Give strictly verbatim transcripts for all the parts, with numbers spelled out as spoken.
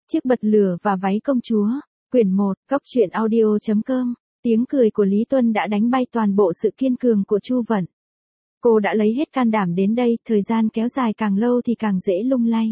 Chiếc bật lửa và váy công chúa, quyển một, góc truyện audio chấm com. Tiếng cười của Lý Tuân đã đánh bay toàn bộ sự kiên cường của Chu Vận. Cô đã lấy hết can đảm đến đây, thời gian kéo dài càng lâu thì càng dễ lung lay.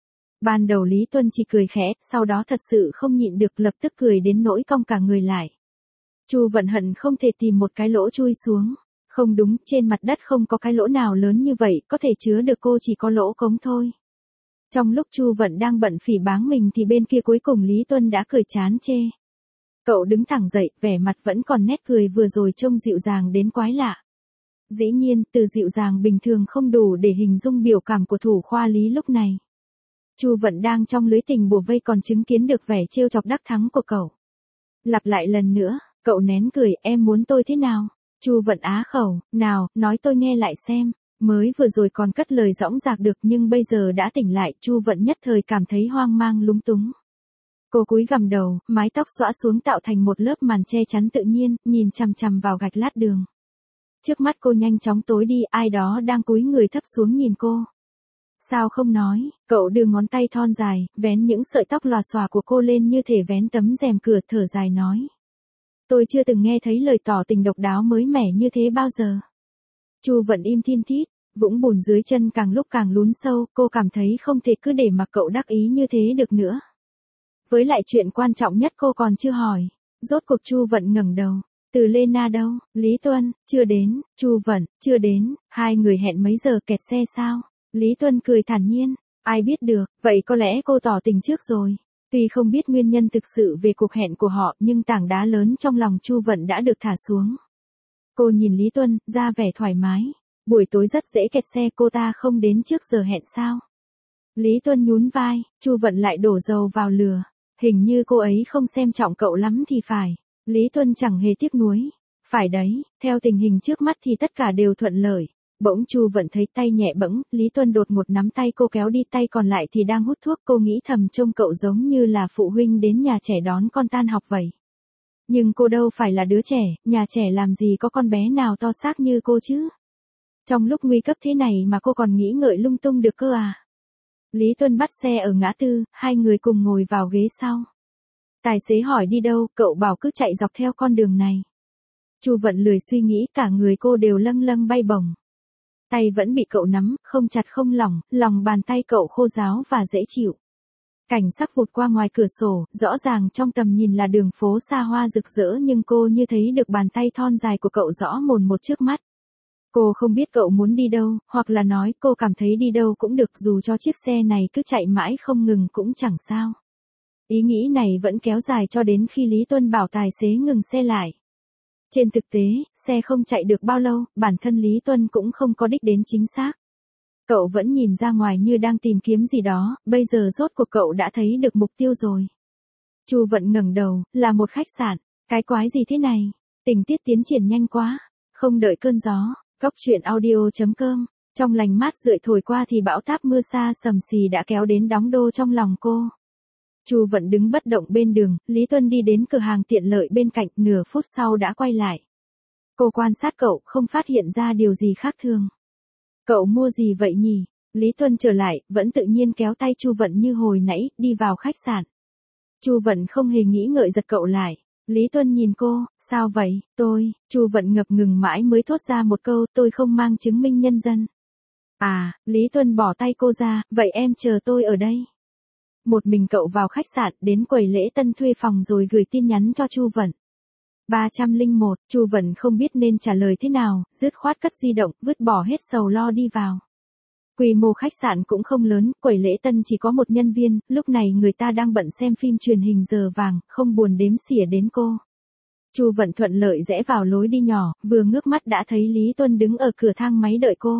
Ban đầu Lý Tuân chỉ cười khẽ, sau đó thật sự không nhịn được lập tức cười đến nỗi cong cả người lại. Chu Vận hận không thể tìm một cái lỗ chui xuống. Không đúng, trên mặt đất không có cái lỗ nào lớn như vậy, có thể chứa được cô chỉ có lỗ cống thôi. Trong lúc Chu Vận đang bận phỉ báng mình thì bên kia cuối cùng Lý Tuân đã cười chán chê. Cậu đứng thẳng dậy, vẻ mặt vẫn còn nét cười vừa rồi trông dịu dàng đến quái lạ. Dĩ nhiên, từ dịu dàng bình thường không đủ để hình dung biểu cảm của thủ khoa Lý lúc này. Chu Vận đang trong lưới tình bủa vây còn chứng kiến được vẻ trêu chọc đắc thắng của cậu. Lặp lại lần nữa, cậu nén cười, em muốn tôi thế nào? Chu Vận á khẩu, nào, nói tôi nghe lại xem. Mới vừa rồi còn cất lời dõng dạc được nhưng bây giờ đã tỉnh lại, Chu Vận nhất thời cảm thấy hoang mang lúng túng. Cô cúi gằm đầu, mái tóc xõa xuống tạo thành một lớp màn che chắn tự nhiên, nhìn chằm chằm vào gạch lát đường. Trước mắt cô nhanh chóng tối đi, ai đó đang cúi người thấp xuống nhìn cô. Sao không nói, cậu đưa ngón tay thon dài, vén những sợi tóc lòa xòa của cô lên như thể vén tấm rèm cửa, thở dài nói. Tôi chưa từng nghe thấy lời tỏ tình độc đáo mới mẻ như thế bao giờ. Chu Vận im thiên thít, vũng bùn dưới chân càng lúc càng lún sâu, cô cảm thấy không thể cứ để mặc cậu đắc ý như thế được nữa. Với lại chuyện quan trọng nhất cô còn chưa hỏi. Rốt cuộc Chu Vận ngẩng đầu. Từ Lena đâu? Lý Tuân, chưa đến. Chu Vận, chưa đến. Hai người hẹn mấy giờ, kẹt xe sao? Lý Tuân cười thản nhiên. Ai biết được, vậy có lẽ cô tỏ tình trước rồi. Tuy không biết nguyên nhân thực sự về cuộc hẹn của họ nhưng tảng đá lớn trong lòng Chu Vận đã được thả xuống. Cô nhìn Lý Tuân, ra vẻ thoải mái. Buổi tối rất dễ kẹt xe, cô ta không đến trước giờ hẹn sao? Lý Tuân nhún vai, Chu Vận lại đổ dầu vào lửa. Hình như cô ấy không xem trọng cậu lắm thì phải. Lý Tuân chẳng hề tiếc nuối. Phải đấy, theo tình hình trước mắt thì tất cả đều thuận lợi. Bỗng Chu Vận thấy tay nhẹ bẫng, Lý Tuân đột ngột nắm tay cô kéo đi, tay còn lại thì đang hút thuốc. Cô nghĩ thầm trông cậu giống như là phụ huynh đến nhà trẻ đón con tan học vậy. Nhưng cô đâu phải là đứa trẻ, nhà trẻ làm gì có con bé nào to xác như cô chứ. Trong lúc nguy cấp thế này mà cô còn nghĩ ngợi lung tung được cơ à. Lý Tuân bắt xe ở ngã tư, hai người cùng ngồi vào ghế sau. Tài xế hỏi đi đâu, cậu bảo cứ chạy dọc theo con đường này. Chu Vận lười suy nghĩ, cả người cô đều lâng lâng bay bổng. Tay vẫn bị cậu nắm, không chặt không lỏng, lòng bàn tay cậu khô ráo và dễ chịu. Cảnh sắc vụt qua ngoài cửa sổ, rõ ràng trong tầm nhìn là đường phố xa hoa rực rỡ nhưng cô như thấy được bàn tay thon dài của cậu rõ mồn một trước mắt. Cô không biết cậu muốn đi đâu, hoặc là nói cô cảm thấy đi đâu cũng được dù cho chiếc xe này cứ chạy mãi không ngừng cũng chẳng sao. Ý nghĩ này vẫn kéo dài cho đến khi Lý Tuân bảo tài xế ngừng xe lại. Trên thực tế, xe không chạy được bao lâu, bản thân Lý Tuân cũng không có đích đến chính xác. Cậu vẫn nhìn ra ngoài như đang tìm kiếm gì đó, bây giờ rốt cuộc cậu đã thấy được mục tiêu rồi. Chu Vận ngẩng đầu, là một khách sạn, cái quái gì thế này, tình tiết tiến triển nhanh quá, không đợi cơn gió. Góc truyện audio chấm com, trong lành mát rượi thổi qua thì bão táp mưa xa sầm xì đã kéo đến đóng đô trong lòng cô. Chu Vận đứng bất động bên đường, Lý Tuân đi đến cửa hàng tiện lợi bên cạnh, nửa phút sau đã quay lại. Cô quan sát cậu, không phát hiện ra điều gì khác thường. Cậu mua gì vậy nhỉ? Lý Tuân trở lại, vẫn tự nhiên kéo tay Chu Vận như hồi nãy, đi vào khách sạn. Chu Vận không hề nghĩ ngợi giật cậu lại. Lý Tuân nhìn cô, sao vậy, tôi, Chu Vận ngập ngừng mãi mới thốt ra một câu, tôi không mang chứng minh nhân dân. À, Lý Tuân bỏ tay cô ra, vậy em chờ tôi ở đây. Một mình cậu vào khách sạn, đến quầy lễ tân thuê phòng rồi gửi tin nhắn cho Chu Vận. ba không một, Chu Vận không biết nên trả lời thế nào, dứt khoát cất di động, vứt bỏ hết sầu lo đi vào. Quy mô khách sạn cũng không lớn, quầy lễ tân chỉ có một nhân viên, lúc này người ta đang bận xem phim truyền hình giờ vàng, không buồn đếm xỉa đến cô. Chu Vận thuận lợi rẽ vào lối đi nhỏ, vừa ngước mắt đã thấy Lý Tuân đứng ở cửa thang máy đợi cô.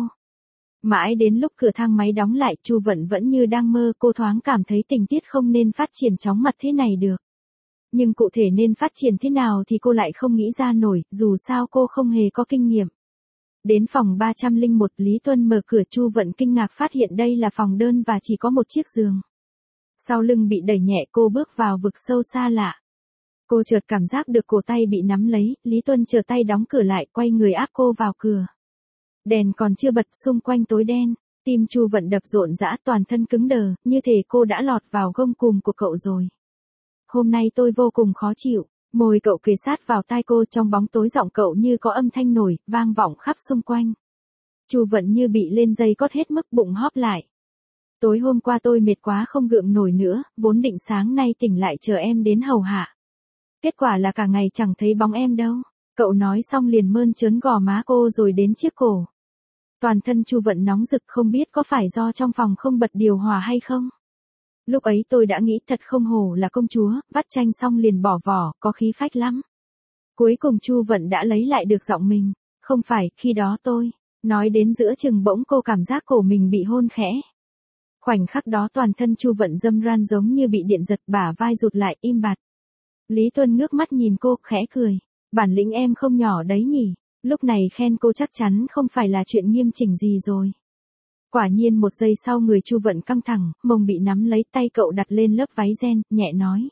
Mãi đến lúc cửa thang máy đóng lại, Chu Vận vẫn như đang mơ, cô thoáng cảm thấy tình tiết không nên phát triển chóng mặt thế này được. Nhưng cụ thể nên phát triển thế nào thì cô lại không nghĩ ra nổi, dù sao cô không hề có kinh nghiệm. Đến phòng ba không một, Lý Tuân mở cửa, Chu Vận kinh ngạc phát hiện đây là phòng đơn và chỉ có một chiếc giường. Sau lưng bị đẩy nhẹ, cô bước vào vực sâu xa lạ. Cô chợt cảm giác được cổ tay bị nắm lấy, Lý Tuân trở tay đóng cửa lại, quay người áp cô vào cửa. Đèn còn chưa bật, xung quanh tối đen. Tim Chu Vận đập rộn rã, toàn thân cứng đờ, như thể cô đã lọt vào gông cùm của cậu rồi. Hôm nay tôi vô cùng khó chịu. Môi cậu kề sát vào tai cô, trong bóng tối giọng cậu như có âm thanh nổi, vang vọng khắp xung quanh. Chu Vận như bị lên dây cót hết mức, bụng hóp lại. Tối hôm qua tôi mệt quá không gượng nổi nữa, vốn định sáng nay tỉnh lại chờ em đến hầu hạ. Kết quả là cả ngày chẳng thấy bóng em đâu. Cậu nói xong liền mơn trớn gò má cô rồi đến chiếc cổ. Toàn thân Chu Vận nóng rực, không biết có phải do trong phòng không bật điều hòa hay không. Lúc ấy tôi đã nghĩ thật không hổ là công chúa, vắt chanh xong liền bỏ vỏ, có khí phách lắm. Cuối cùng Chu Vận đã lấy lại được giọng mình. Không phải, khi đó tôi. Nói đến giữa chừng bỗng cô cảm giác cổ mình bị hôn khẽ. Khoảnh khắc đó toàn thân Chu Vận râm ran giống như bị điện giật, bả vai rụt lại im bặt. Lý Tuân ngước mắt nhìn cô, khẽ cười. Bản lĩnh em không nhỏ đấy nhỉ. Lúc này khen cô chắc chắn không phải là chuyện nghiêm chỉnh gì rồi. Quả nhiên một giây sau người Chu Vận căng thẳng, mông bị nắm lấy, tay cậu đặt lên lớp váy ren, nhẹ nói.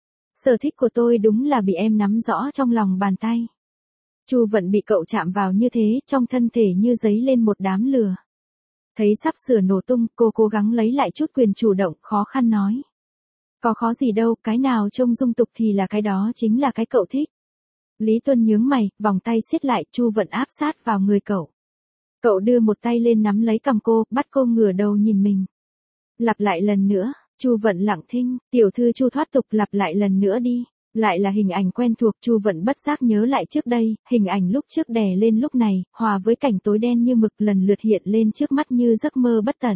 Sở thích của tôi đúng là bị em nắm rõ trong lòng bàn tay. Chu Vận bị cậu chạm vào như thế, trong thân thể như dấy lên một đám lửa. Thấy sắp sửa nổ tung, cô cố gắng lấy lại chút quyền chủ động, khó khăn nói. Có khó gì đâu, cái nào trông dung tục thì là cái đó chính là cái cậu thích. Lý Tuân nhướng mày, vòng tay siết lại, Chu Vận áp sát vào người cậu. Cậu đưa một tay lên nắm lấy cằm cô, bắt cô ngửa đầu nhìn mình. Lặp lại lần nữa, Chu Vận lặng thinh, tiểu thư Chu thoát tục, lặp lại lần nữa đi. Lại là hình ảnh quen thuộc, Chu Vận bất giác nhớ lại trước đây, hình ảnh lúc trước đè lên lúc này, hòa với cảnh tối đen như mực lần lượt hiện lên trước mắt như giấc mơ bất tận.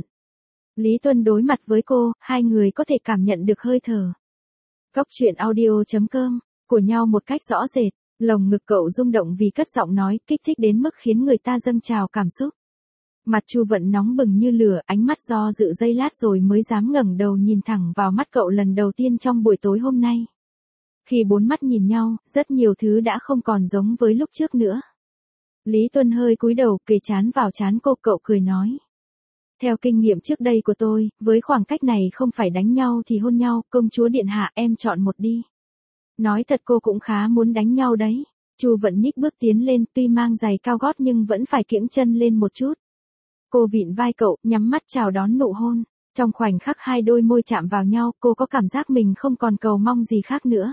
Lý Tuân đối mặt với cô, hai người có thể cảm nhận được hơi thở. Cóc truyện audio chấm com, của nhau một cách rõ rệt. Lồng ngực cậu rung động vì cất giọng nói, kích thích đến mức khiến người ta dâng trào cảm xúc. Mặt Chu Vận nóng bừng như lửa, ánh mắt do dự giây lát rồi mới dám ngẩng đầu nhìn thẳng vào mắt cậu lần đầu tiên trong buổi tối hôm nay. Khi bốn mắt nhìn nhau, rất nhiều thứ đã không còn giống với lúc trước nữa. Lý Tuân hơi cúi đầu, kề trán vào trán cô, cậu cười nói. Theo kinh nghiệm trước đây của tôi, với khoảng cách này không phải đánh nhau thì hôn nhau, công chúa điện hạ, em chọn một đi. Nói thật cô cũng khá muốn đánh nhau đấy. Chu Vận nhích bước tiến lên, tuy mang giày cao gót nhưng vẫn phải kiễng chân lên một chút. Cô vịn vai cậu, nhắm mắt chào đón nụ hôn. Trong khoảnh khắc hai đôi môi chạm vào nhau, cô có cảm giác mình không còn cầu mong gì khác nữa.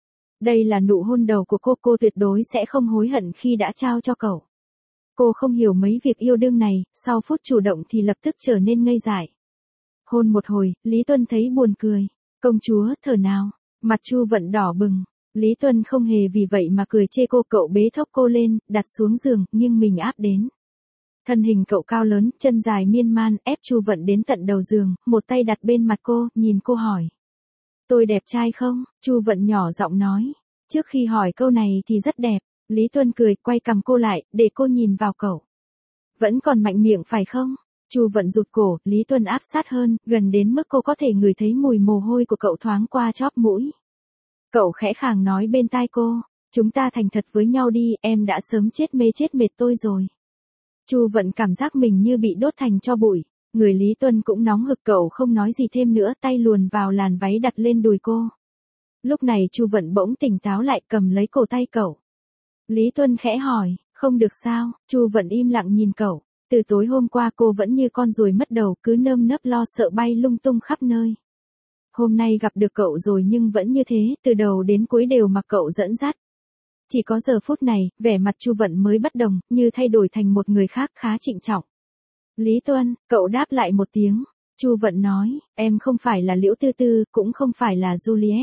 Đây là nụ hôn đầu của cô, cô tuyệt đối sẽ không hối hận khi đã trao cho cậu. Cô không hiểu mấy việc yêu đương này, sau phút chủ động thì lập tức trở nên ngây dại. Hôn một hồi, Lý Tuân thấy buồn cười. Công chúa, thở nào. Mặt Chu Vận đỏ bừng. Lý Tuân không hề vì vậy mà cười chê cô, cậu bế thốc cô lên, đặt xuống giường, nhưng mình áp đến. Thân hình cậu cao lớn, chân dài miên man, ép Chu Vận đến tận đầu giường, một tay đặt bên mặt cô, nhìn cô hỏi. Tôi đẹp trai không? Chu Vận nhỏ giọng nói. Trước khi hỏi câu này thì rất đẹp. Lý Tuân cười, quay cằm cô lại, để cô nhìn vào cậu. Vẫn còn mạnh miệng phải không? Chu Vận rụt cổ, Lý Tuân áp sát hơn, gần đến mức cô có thể ngửi thấy mùi mồ hôi của cậu thoáng qua chóp mũi. Cậu khẽ khàng nói bên tai cô, chúng ta thành thật với nhau đi, em đã sớm chết mê chết mệt tôi rồi. Chu Vận cảm giác mình như bị đốt thành tro bụi, người Lý Tuân cũng nóng hực, cậu không nói gì thêm nữa, tay luồn vào làn váy đặt lên đùi cô. Lúc này Chu Vận bỗng tỉnh táo lại, cầm lấy cổ tay cậu. Lý Tuân khẽ hỏi, không được sao? Chu Vận im lặng nhìn cậu. Từ tối hôm qua cô vẫn như con ruồi mất đầu, cứ nơm nớp lo sợ bay lung tung khắp nơi. Hôm nay gặp được cậu rồi nhưng vẫn như thế, từ đầu đến cuối đều mặc cậu dẫn dắt. Chỉ có giờ phút này, vẻ mặt Chu Vận mới bất đồng, như thay đổi thành một người khác khá trịnh trọng. Lý Tuân, cậu đáp lại một tiếng. Chu Vận nói, em không phải là Liễu Tư Tư, cũng không phải là Juliet.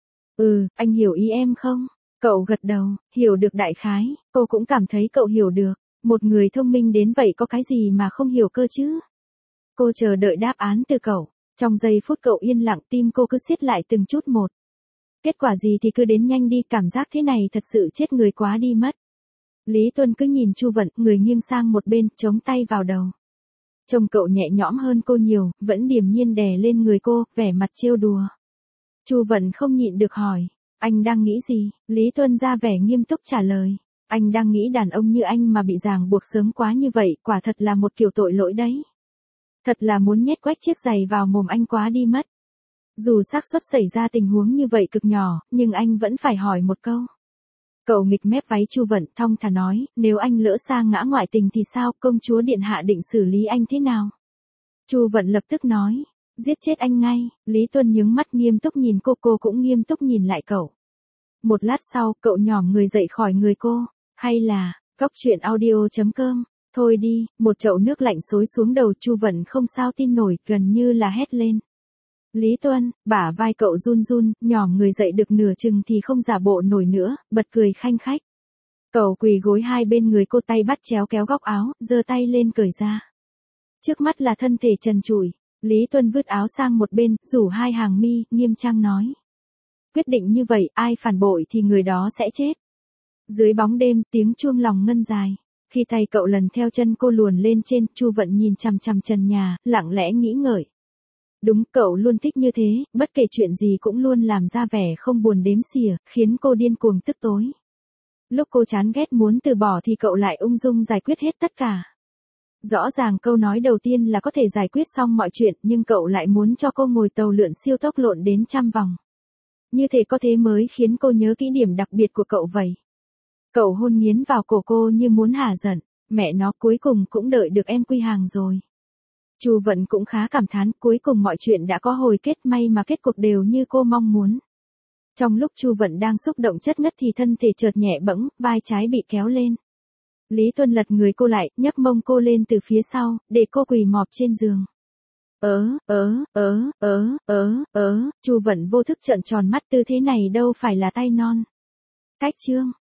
Ừ, anh hiểu ý em không? Cậu gật đầu, hiểu được đại khái, cô cũng cảm thấy cậu hiểu được. Một người thông minh đến vậy có cái gì mà không hiểu cơ chứ? Cô chờ đợi đáp án từ cậu. Trong giây phút cậu yên lặng, tim cô cứ siết lại từng chút một. Kết quả gì thì cứ đến nhanh đi, cảm giác thế này thật sự chết người quá đi mất. Lý Tuân cứ nhìn Chu Vận, người nghiêng sang một bên, chống tay vào đầu. Trông cậu nhẹ nhõm hơn cô nhiều, vẫn điềm nhiên đè lên người cô, vẻ mặt trêu đùa. Chu Vận không nhịn được hỏi, anh đang nghĩ gì? Lý Tuân ra vẻ nghiêm túc trả lời. Anh đang nghĩ đàn ông như anh mà bị ràng buộc sớm quá như vậy, quả thật là một kiểu tội lỗi đấy. Thật là muốn nhét quách chiếc giày vào mồm anh quá đi mất. Dù xác suất xảy ra tình huống như vậy cực nhỏ, nhưng anh vẫn phải hỏi một câu. Cậu nghịch mép váy Chu Vận, thong thả nói, nếu anh lỡ sang ngã ngoại tình thì sao, công chúa điện hạ định xử lý anh thế nào? Chu Vận lập tức nói, giết chết anh ngay. Lý Tuân nhướng mắt nghiêm túc nhìn cô, cô cũng nghiêm túc nhìn lại cậu. Một lát sau, cậu nhỏm người dậy khỏi người cô, hay là, cóc truyện audio chấm com, thôi đi, một chậu nước lạnh xối xuống đầu. Chu Vận không sao tin nổi, gần như là hét lên. Lý Tuân, bả vai cậu run run, nhỏm người dậy được nửa chừng thì không giả bộ nổi nữa, bật cười khanh khách. Cậu quỳ gối hai bên người cô, tay bắt chéo kéo góc áo, giơ tay lên cởi ra. Trước mắt là thân thể trần trụi. Lý Tuân vứt áo sang một bên, rủ hai hàng mi, nghiêm trang nói. Quyết định như vậy, ai phản bội thì người đó sẽ chết. Dưới bóng đêm, tiếng chuông lòng ngân dài. Khi tay cậu lần theo chân cô luồn lên trên, Chu Vận nhìn chằm chằm trần nhà, lặng lẽ nghĩ ngợi. Đúng, cậu luôn thích như thế, bất kể chuyện gì cũng luôn làm ra vẻ không buồn đếm xỉa, khiến cô điên cuồng tức tối. Lúc cô chán ghét muốn từ bỏ thì cậu lại ung dung giải quyết hết tất cả. Rõ ràng câu nói đầu tiên là có thể giải quyết xong mọi chuyện, nhưng cậu lại muốn cho cô ngồi tàu lượn siêu tốc lộn đến trăm vòng. Như thế có thế mới khiến cô nhớ kỹ điểm đặc biệt của cậu vậy. Cậu hôn nghiến vào cổ cô như muốn hả giận, mẹ nó, cuối cùng cũng đợi được em quy hàng rồi. Chu Vận cũng khá cảm thán, cuối cùng mọi chuyện đã có hồi kết, may mà kết cục đều như cô mong muốn. Trong lúc Chu Vận đang xúc động chất ngất thì thân thể chợt nhẹ bẫng, vai trái bị kéo lên. Lý Tuân lật người cô lại, nhấc mông cô lên từ phía sau, để cô quỳ mọp trên giường. Ớ, ớ, ớ, ớ, ớ, ớ, Chu Vận vô thức trợn tròn mắt, tư thế này đâu phải là tay non. Cách chương.